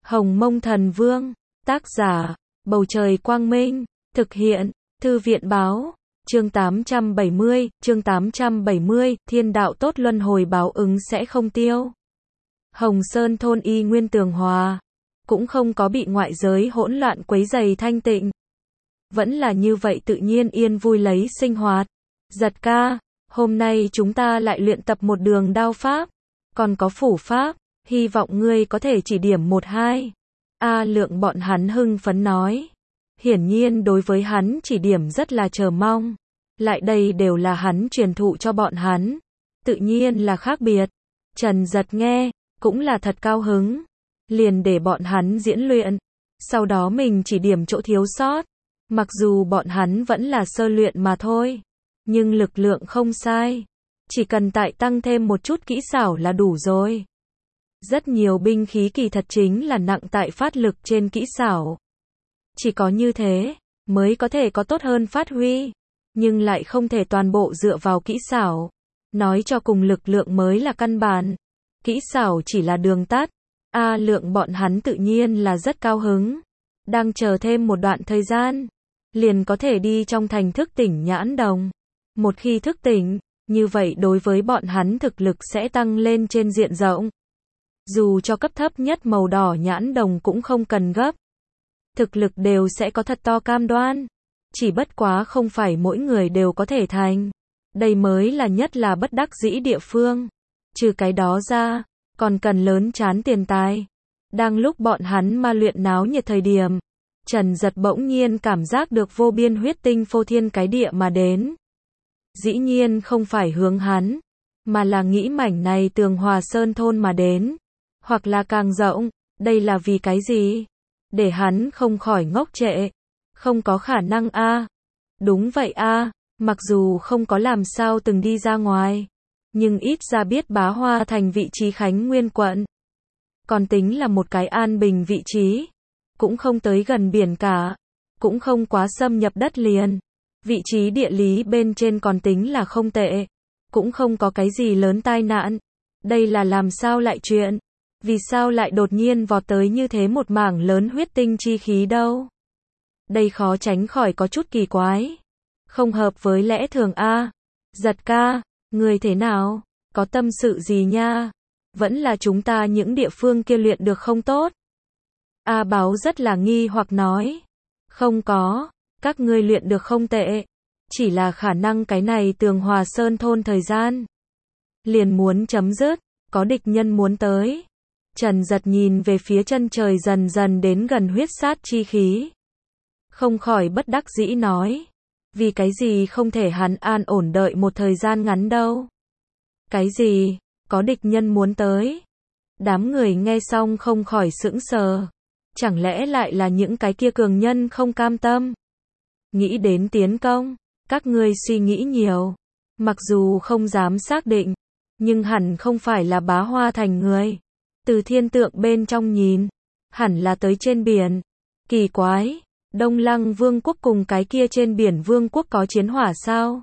Hồng Mông Thần Vương, tác giả, Bầu Trời Quang Minh, thực hiện, Thư viện Báo, chương 870, thiên đạo tốt luân hồi báo ứng sẽ không tiêu. Hồng Sơn thôn y nguyên tường hòa, cũng không có bị ngoại giới hỗn loạn quấy rầy thanh tịnh. Vẫn là như vậy tự nhiên yên vui lấy sinh hoạt. Giật ca, hôm nay chúng ta lại luyện tập một đường đao pháp, còn có phủ pháp, hy vọng ngươi có thể chỉ điểm một hai. A Lượng bọn hắn hưng phấn nói. Hiển nhiên đối với hắn chỉ điểm rất là chờ mong. Lại đây đều là hắn truyền thụ cho bọn hắn. Tự nhiên là khác biệt. Trần Giật nghe, cũng là thật cao hứng. Liền để bọn hắn diễn luyện. Sau đó mình chỉ điểm chỗ thiếu sót. Mặc dù bọn hắn vẫn là sơ luyện mà thôi. Nhưng lực lượng không sai. Chỉ cần tại tăng thêm một chút kỹ xảo là đủ rồi. Rất nhiều binh khí kỳ thật chính là nặng tại phát lực trên kỹ xảo. Chỉ có như thế, mới có thể có tốt hơn phát huy. Nhưng lại không thể toàn bộ dựa vào kỹ xảo. Nói cho cùng lực lượng mới là căn bản. Kỹ xảo chỉ là đường tắt. A Lượng bọn hắn tự nhiên là rất cao hứng. Đang chờ thêm một đoạn thời gian. Liền có thể đi trong thành thức tỉnh nhãn đồng. Một khi thức tỉnh, như vậy đối với bọn hắn thực lực sẽ tăng lên trên diện rộng. Dù cho cấp thấp nhất màu đỏ nhãn đồng cũng không cần gấp. Thực lực đều sẽ có thật to cam đoan. Chỉ bất quá không phải mỗi người đều có thể thành. Đây mới là nhất là bất đắc dĩ địa phương. Trừ cái đó ra, còn cần lớn chán tiền tài. Đang lúc bọn hắn ma luyện náo nhiệt thời điểm, Trần Giật bỗng nhiên cảm giác được vô biên huyết tinh phô thiên cái địa mà đến. Dĩ nhiên không phải hướng hắn, mà là nghĩ mảnh này tường Hòa Sơn thôn mà đến. Hoặc là càng rộng, đây là vì cái gì? Để hắn không khỏi ngốc trệ. Không có khả năng a. Đúng vậy a, mặc dù không có làm sao từng đi ra ngoài, nhưng ít ra biết Bá Hoa thành vị trí Khánh Nguyên quận. Còn tính là một cái an bình vị trí. Cũng không tới gần biển cả. Cũng không quá xâm nhập đất liền. Vị trí địa lý bên trên còn tính là không tệ. Cũng không có cái gì lớn tai nạn. Đây là làm sao lại chuyện? Vì sao lại đột nhiên vọt tới như thế một mảng lớn huyết tinh chi khí đâu? Đây khó tránh khỏi có chút kỳ quái. Không hợp với lẽ thường a. Giật ca, người thế nào? Có tâm sự gì nha? Vẫn là chúng ta những địa phương kia luyện được không tốt? A Báo rất là nghi hoặc nói. Không có, các ngươi luyện được không tệ. Chỉ là khả năng cái này tường Hòa Sơn thôn thời gian liền muốn chấm dứt, có địch nhân muốn tới. Trần Giật nhìn về phía chân trời dần dần đến gần huyết sát chi khí. Không khỏi bất đắc dĩ nói. Vì cái gì không thể hắn an ổn đợi một thời gian ngắn đâu? Cái gì? Có địch nhân muốn tới? Đám người nghe xong không khỏi sững sờ. Chẳng lẽ lại là những cái kia cường nhân không cam tâm? Nghĩ đến tiến công, các ngươi suy nghĩ nhiều. Mặc dù không dám xác định, nhưng hẳn không phải là Bá Hoa thành người. Từ thiên tượng bên trong nhìn, hẳn là tới trên biển. Kỳ quái, Đông Lăng Vương quốc cùng cái kia trên biển Vương quốc có chiến hỏa sao?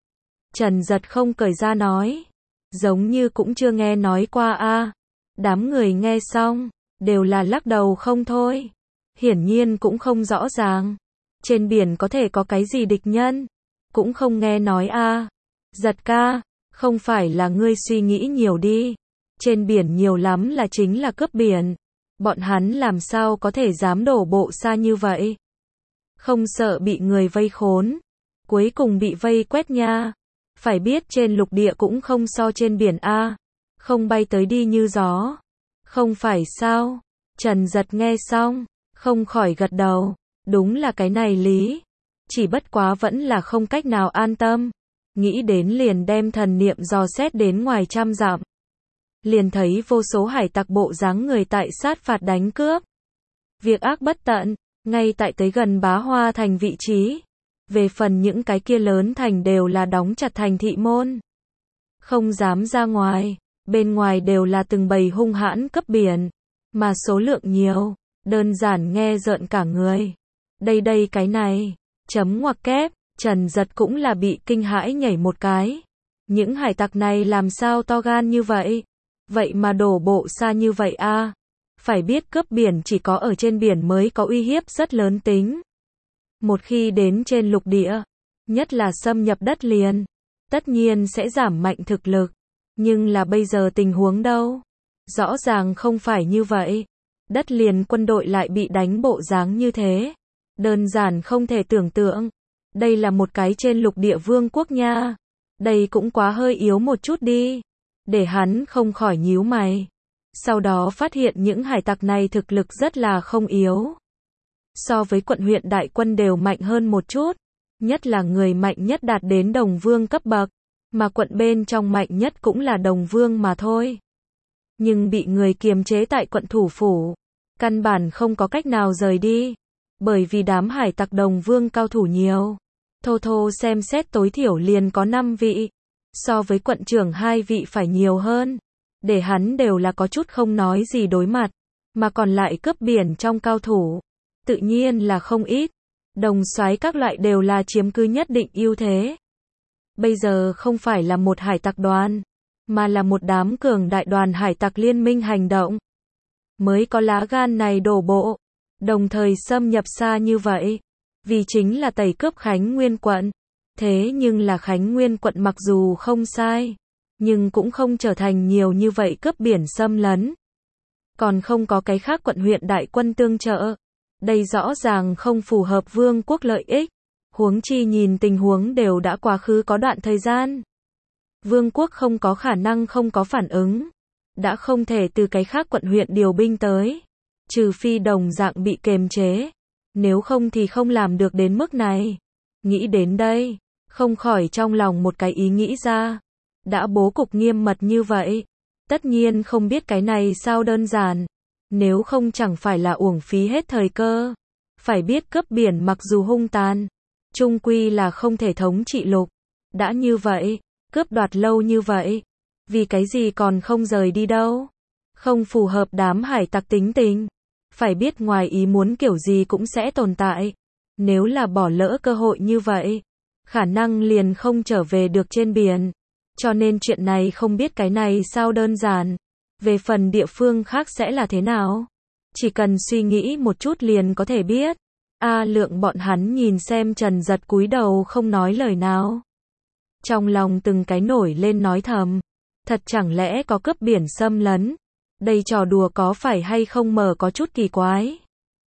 Trần Giật không cởi ra nói. Giống như cũng chưa nghe nói qua a. Đám người nghe xong, đều là lắc đầu không thôi. Hiển nhiên cũng không rõ ràng. Trên biển có thể có cái gì địch nhân? Cũng không nghe nói a. Giật ca, không phải là ngươi suy nghĩ nhiều đi. Trên biển nhiều lắm là chính là cướp biển. Bọn hắn làm sao có thể dám đổ bộ xa như vậy? Không sợ bị người vây khốn. Cuối cùng bị vây quét nha. Phải biết trên lục địa cũng không so trên biển a. Không bay tới đi như gió. Không phải sao? Trần Giật nghe xong, không khỏi gật đầu. Đúng là cái này lý. Chỉ bất quá vẫn là không cách nào an tâm. Nghĩ đến liền đem thần niệm dò xét đến ngoài trăm dặm. Liền thấy vô số hải tặc bộ dáng người tại sát phạt đánh cướp. Việc ác bất tận, ngay tại tới gần Bá Hoa thành vị trí. Về phần những cái kia lớn thành đều là đóng chặt thành thị môn. Không dám ra ngoài, bên ngoài đều là từng bầy hung hãn cướp biển. Mà số lượng nhiều, đơn giản nghe rợn cả người. Đây cái này, chấm ngoặc kép, Trần Giật cũng là bị kinh hãi nhảy một cái. Những hải tặc này làm sao to gan như vậy? Vậy mà đổ bộ xa như vậy a? Phải biết cướp biển chỉ có ở trên biển mới có uy hiếp rất lớn tính. Một khi đến trên lục địa, nhất là xâm nhập đất liền, tất nhiên sẽ giảm mạnh thực lực. Nhưng là bây giờ tình huống đâu? Rõ ràng không phải như vậy. Đất liền quân đội lại bị đánh bộ dáng như thế. Đơn giản không thể tưởng tượng. Đây là một cái trên lục địa vương quốc nha. Đây cũng quá hơi yếu một chút đi. Để hắn không khỏi nhíu mày. Sau đó phát hiện những hải tặc này thực lực rất là không yếu. So với quận huyện đại quân đều mạnh hơn một chút. Nhất là người mạnh nhất đạt đến đồng vương cấp bậc. Mà quận bên trong mạnh nhất cũng là đồng vương mà thôi. Nhưng bị người kiềm chế tại quận thủ phủ. Căn bản không có cách nào rời đi. Bởi vì đám hải tặc đồng vương cao thủ nhiều. Thô thô xem xét tối thiểu liền có 5 vị. So với quận trưởng 2 vị phải nhiều hơn. Để hắn đều là có chút không nói gì đối mặt. Mà còn lại cướp biển trong cao thủ. Tự nhiên là không ít. Đồng soái các loại đều là chiếm cứ nhất định ưu thế. Bây giờ không phải là một hải tặc đoàn. Mà là một đám cường đại đoàn hải tặc liên minh hành động. Mới có lá gan này đổ bộ. Đồng thời xâm nhập xa như vậy. Vì chính là tẩy cướp Khánh Nguyên quận. Thế nhưng là Khánh Nguyên quận mặc dù không sai. Nhưng cũng không trở thành nhiều như vậy cướp biển xâm lấn. Còn không có cái khác quận huyện đại quân tương trợ. Đây rõ ràng không phù hợp vương quốc lợi ích. Huống chi nhìn tình huống đều đã quá khứ có đoạn thời gian. Vương quốc không có khả năng không có phản ứng. Đã không thể từ cái khác quận huyện điều binh tới. Trừ phi đồng dạng bị kiềm chế. Nếu không thì không làm được đến mức này. Nghĩ đến đây, không khỏi trong lòng một cái ý nghĩ ra. Đã bố cục nghiêm mật như vậy. Tất nhiên không biết cái này sao đơn giản. Nếu không chẳng phải là uổng phí hết thời cơ. Phải biết cướp biển mặc dù hung tàn. Chung quy là không thể thống trị lục. Đã như vậy, cướp đoạt lâu như vậy. Vì cái gì còn không rời đi đâu. Không phù hợp đám hải tặc tính tình. Phải biết ngoài ý muốn kiểu gì cũng sẽ tồn tại. Nếu là bỏ lỡ cơ hội như vậy, khả năng liền không trở về được trên biển. Cho nên chuyện này không biết cái này sao đơn giản. Về phần địa phương khác sẽ là thế nào? Chỉ cần suy nghĩ một chút liền có thể biết. A Lượng bọn hắn nhìn xem Trần Giật cúi đầu không nói lời nào. Trong lòng từng cái nổi lên nói thầm. Thật chẳng lẽ có cướp biển xâm lấn? Đây trò đùa có phải hay không mờ có chút kỳ quái.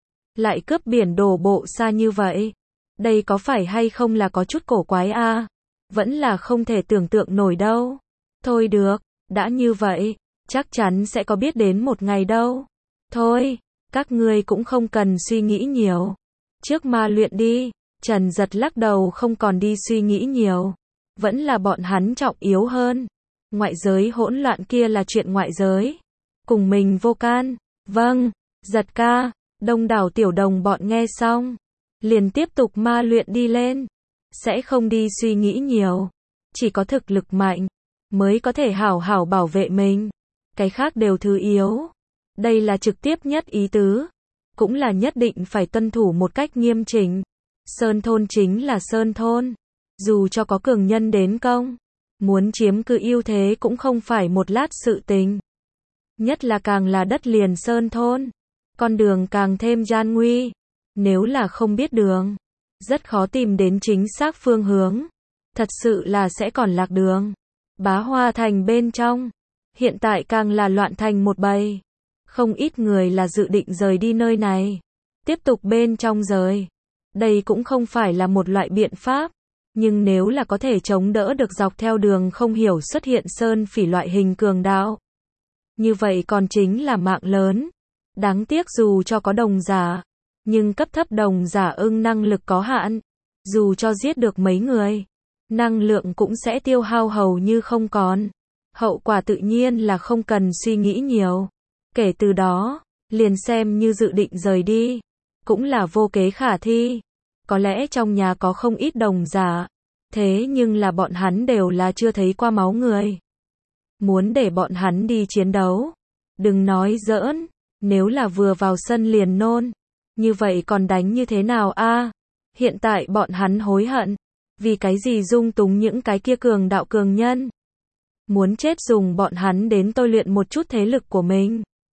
Lại cướp biển đổ bộ xa như vậy. Đây có phải hay không là có chút cổ quái a? Vẫn là không thể tưởng tượng nổi đâu. Thôi được, đã như vậy, chắc chắn sẽ có biết đến một ngày đâu. Thôi, các ngươi cũng không cần suy nghĩ nhiều. Trước ma luyện đi. Trần Giật lắc đầu không còn đi suy nghĩ nhiều. Vẫn là bọn hắn trọng yếu hơn. Ngoại giới hỗn loạn kia là chuyện ngoại giới. Cùng mình vô can. Vâng, Giật ca. Đông đảo tiểu đồng bọn nghe xong. Liền tiếp tục ma luyện đi lên. Sẽ không đi suy nghĩ nhiều. Chỉ có thực lực mạnh. Mới có thể hảo hảo bảo vệ mình. Cái khác đều thứ yếu. Đây là trực tiếp nhất ý tứ. Cũng là nhất định phải tuân thủ một cách nghiêm chỉnh. Sơn thôn chính là sơn thôn. Dù cho có cường nhân đến công. Muốn chiếm cứ ưu thế cũng không phải một lát sự tình. Nhất là càng là đất liền sơn thôn. Con đường càng thêm gian nguy. Nếu là không biết đường. Rất khó tìm đến chính xác phương hướng. Thật sự là sẽ còn lạc đường. Bá Hoa Thành bên trong. Hiện tại càng là loạn thành một bầy. Không ít người là dự định rời đi nơi này. Tiếp tục bên trong rời. Đây cũng không phải là một loại biện pháp. Nhưng nếu là có thể chống đỡ được dọc theo đường không hiểu xuất hiện sơn phỉ loại hình cường đạo. Như vậy còn chính là mạng lớn. Đáng tiếc dù cho có đồng giả. Nhưng cấp thấp đồng giả năng lực có hạn. Dù cho giết được mấy người. Năng lượng cũng sẽ tiêu hao hầu như không còn. Hậu quả tự nhiên là không cần suy nghĩ nhiều. Kể từ đó, liền xem như dự định rời đi. Cũng là vô kế khả thi. Có lẽ trong nhà có không ít đồng giả. Thế nhưng là bọn hắn đều là chưa thấy qua máu người. Muốn để bọn hắn đi chiến đấu. Đừng nói giỡn. Nếu là vừa vào sân liền nôn. Như vậy còn đánh như thế nào a? Hiện tại bọn hắn hối hận. Vì cái gì dung túng những cái kia cường đạo cường nhân. Muốn chết dùng bọn hắn đến tôi luyện một chút thế lực của mình.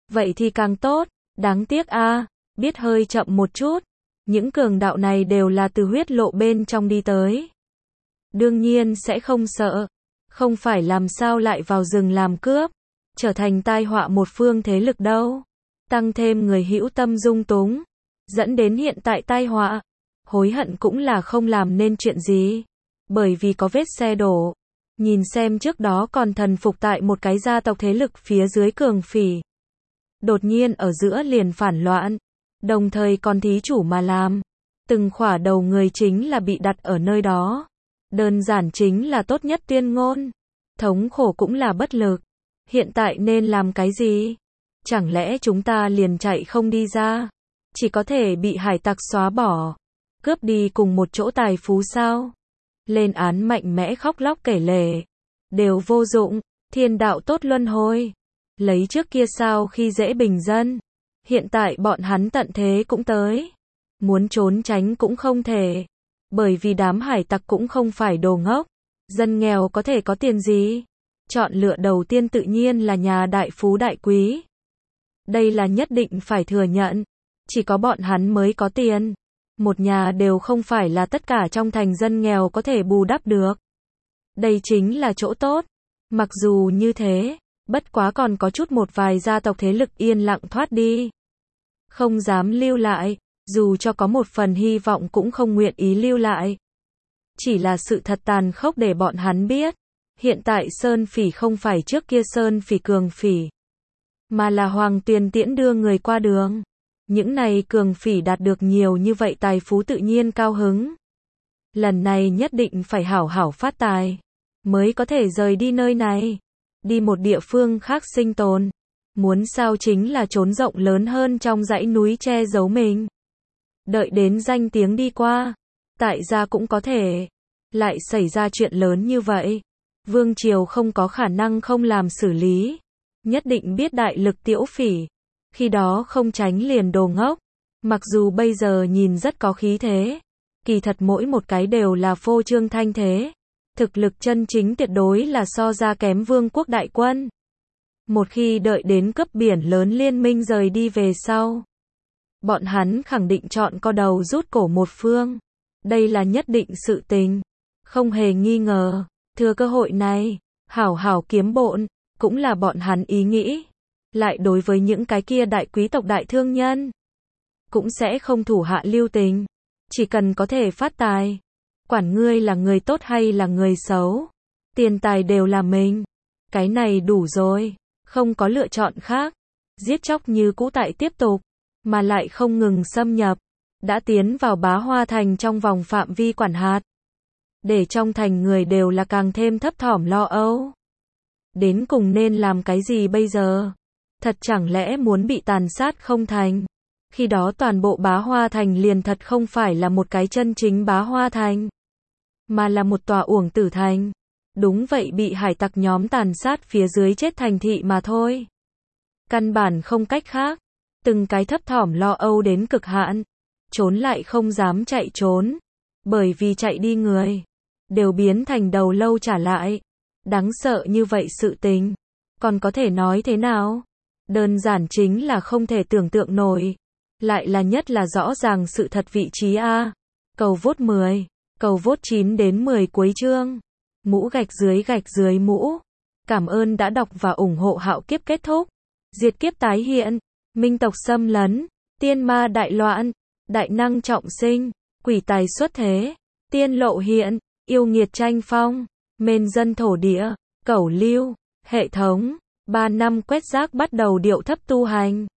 Vậy thì càng tốt, đáng tiếc a, biết hơi chậm một chút. Những cường đạo này đều là từ huyết lộ bên trong đi tới. Đương nhiên sẽ không sợ, không phải làm sao lại vào rừng làm cướp, trở thành tai họa một phương thế lực đâu. Tăng thêm người hữu tâm dung túng, dẫn đến hiện tại tai họa. Hối hận cũng là không làm nên chuyện gì, bởi vì có vết xe đổ. Nhìn xem trước đó còn thần phục tại một cái gia tộc thế lực phía dưới cường phỉ. Đột nhiên ở giữa liền phản loạn, đồng thời còn thí chủ mà làm. Từng khỏa đầu người chính là bị đặt ở nơi đó. Đơn giản chính là tốt nhất tuyên ngôn. Thống khổ cũng là bất lực. Hiện tại nên làm cái gì? Chẳng lẽ chúng ta liền chạy không đi ra? Chỉ có thể bị hải tặc xóa bỏ, cướp đi cùng một chỗ tài phú sao? Lên án mạnh mẽ khóc lóc kể lể, đều vô dụng, thiên đạo tốt luân hồi. Lấy trước kia sao khi dễ bình dân, hiện tại bọn hắn tận thế cũng tới. Muốn trốn tránh cũng không thể, bởi vì đám hải tặc cũng không phải đồ ngốc. Dân nghèo có thể có tiền gì? Chọn lựa đầu tiên tự nhiên là nhà đại phú đại quý. Đây là nhất định phải thừa nhận, chỉ có bọn hắn mới có tiền. Một nhà đều không phải là tất cả trong thành dân nghèo có thể bù đắp được. Đây chính là chỗ tốt. Mặc dù như thế, bất quá còn có chút một vài gia tộc thế lực yên lặng thoát đi. Không dám lưu lại, dù cho có một phần hy vọng cũng không nguyện ý lưu lại. Chỉ là sự thật tàn khốc để bọn hắn biết. Hiện tại Sơn Phỉ không phải trước kia Sơn Phỉ cường phỉ, mà là Hoàng Tuyền tiễn đưa người qua đường. Những này cường phỉ đạt được nhiều như vậy tài phú tự nhiên cao hứng. Lần này nhất định phải hảo hảo phát tài, mới có thể rời đi nơi này, đi một địa phương khác sinh tồn. Muốn sao chính là trốn rộng lớn hơn trong dãy núi che giấu mình. Đợi đến danh tiếng đi qua, tại gia cũng có thể lại xảy ra chuyện lớn như vậy. Vương triều không có khả năng không làm xử lý, nhất định biết đại lực tiễu phỉ. Khi đó không tránh liền đồ ngốc. Mặc dù bây giờ nhìn rất có khí thế, kỳ thật mỗi một cái đều là phô trương thanh thế. Thực lực chân chính tuyệt đối là so ra kém vương quốc đại quân. Một khi đợi đến cấp biển lớn liên minh rời đi về sau, bọn hắn khẳng định chọn co đầu rút cổ một phương. Đây là nhất định sự tình, không hề nghi ngờ. Thừa cơ hội này, hảo hảo kiếm bộn, cũng là bọn hắn ý nghĩ. Lại đối với những cái kia đại quý tộc đại thương nhân, cũng sẽ không thủ hạ lưu tình. Chỉ cần có thể phát tài, quản ngươi là người tốt hay là người xấu, tiền tài đều là mình. Cái này đủ rồi, không có lựa chọn khác. Giết chóc như cũ tại tiếp tục, mà lại không ngừng xâm nhập, đã tiến vào Bá Hoa Thành trong vòng phạm vi quản hạt. Để trong thành người đều là càng thêm thấp thỏm lo âu. Đến cùng nên làm cái gì bây giờ? Thật chẳng lẽ muốn bị tàn sát không thành? Khi đó toàn bộ Bá Hoa Thành liền thật không phải là một cái chân chính Bá Hoa Thành, mà là một tòa uổng tử thành. Đúng vậy, bị hải tặc nhóm tàn sát phía dưới chết thành thị mà thôi. Căn bản không cách khác. Từng cái thấp thỏm lo âu đến cực hạn, trốn lại không dám chạy trốn, bởi vì chạy đi người đều biến thành đầu lâu trả lại. Đáng sợ như vậy sự tình, còn có thể nói thế nào? Đơn giản chính là không thể tưởng tượng nổi. Lại là nhất là rõ ràng sự thật vị trí a. Cầu vote 10, cầu vote 9 đến 10 cuối chương. Mũ gạch dưới mũ. Cảm ơn đã đọc và ủng hộ. Hạo kiếp kết thúc, diệt kiếp tái hiện, minh tộc xâm lấn, tiên ma đại loạn, đại năng trọng sinh, quỷ tài xuất thế, tiên lộ hiện, yêu nghiệt tranh phong, mên dân thổ địa, cẩu lưu, hệ thống. 3 năm quét rác bắt đầu điệu thấp tu hành.